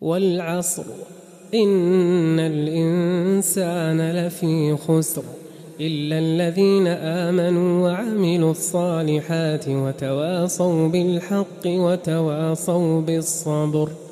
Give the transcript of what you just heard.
والعصر إن الإنسان لفي خسر إلا الذين آمنوا وعملوا الصالحات وتواصوا بالحق وتواصوا بالصبر.